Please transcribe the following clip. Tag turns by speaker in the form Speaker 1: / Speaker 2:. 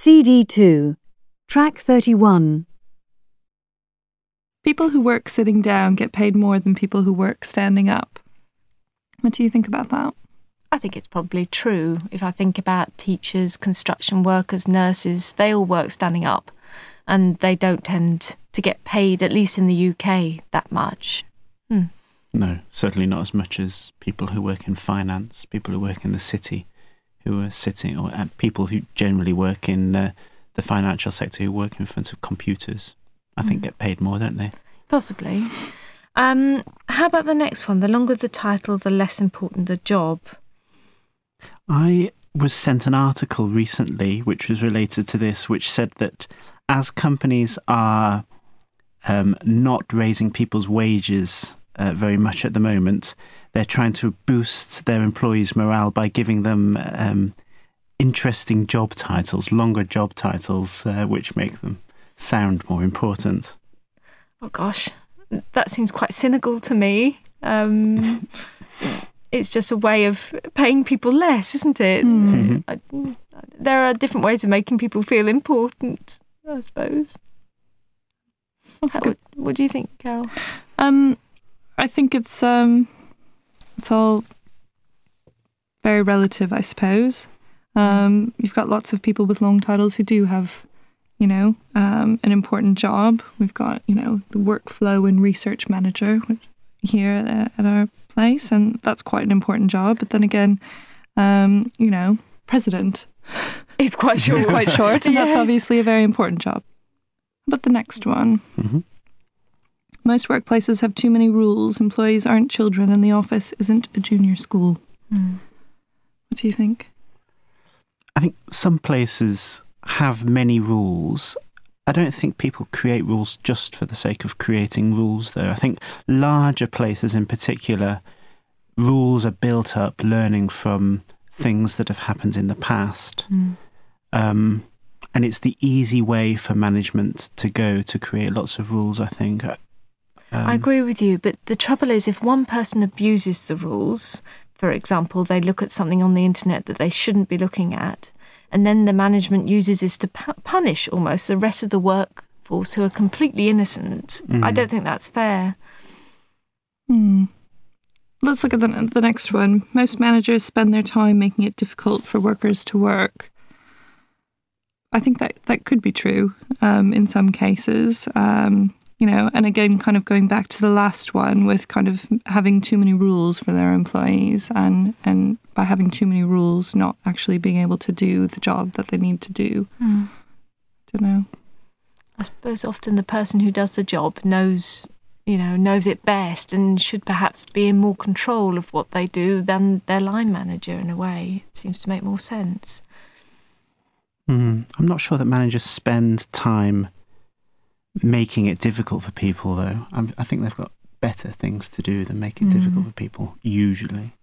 Speaker 1: CD2, Track 31.
Speaker 2: People who work sitting down get paid more than people who work standing up. What do you think about that?
Speaker 3: I think it's probably true. If I think about teachers, construction workers, nurses, they all work standing up and they don't tend to get paid, at least in the UK, that much.
Speaker 4: No, certainly not as much as people who work in finance, people who work in the city, who are sitting, or people who generally work in the financial sector who work in front of computers. I think get paid more, don't they?
Speaker 3: Possibly. How about the next one? The longer the title, the less important the job.
Speaker 4: I was sent an article recently which was related to this, which said that as companies are not raising people's wages very much at the moment, they're trying to boost their employees' morale by giving them interesting job titles, longer job titles, which make them sound more important.
Speaker 3: Oh gosh, that seems quite cynical to me. It's just a way of paying people less, isn't it?
Speaker 4: Mm-hmm.
Speaker 3: There are different ways of making people feel important, I suppose. What do you think, Carol?
Speaker 2: I think it's all very relative, I suppose. You've got lots of people with long titles who do have, an important job. We've got, the workflow and research manager here at our place, and that's quite an important job. But then again, president
Speaker 3: is quite short.
Speaker 2: It's quite short, and that's obviously a very important job. But the next one.
Speaker 4: Mm-hmm.
Speaker 2: Most workplaces have too many rules. Employees aren't children, and the office isn't a junior school. What do you think?
Speaker 4: I think some places have many rules. I don't think people create rules just for the sake of creating rules, though. I think larger places in particular, rules are built up learning from things that have happened in the past. And it's the easy way for management to go to create lots of rules, I think.
Speaker 3: I agree with you, but the trouble is if one person abuses the rules, for example, they look at something on the internet that they shouldn't be looking at, and then the management uses this to punish almost the rest of the workforce who are completely innocent. I don't think that's fair.
Speaker 2: Let's look at the next one. Most managers spend their time making it difficult for workers to work. I think that could be true in some cases. And again, kind of going back to the last one with kind of having too many rules for their employees and by having too many rules, not actually being able to do the job that they need to do. Don't know.
Speaker 3: I suppose often the person who does the job knows it best and should perhaps be in more control of what they do than their line manager in a way. It seems to make more sense.
Speaker 4: I'm not sure that managers spend time making it difficult for people, though. I think they've got better things to do than make it difficult for people, usually.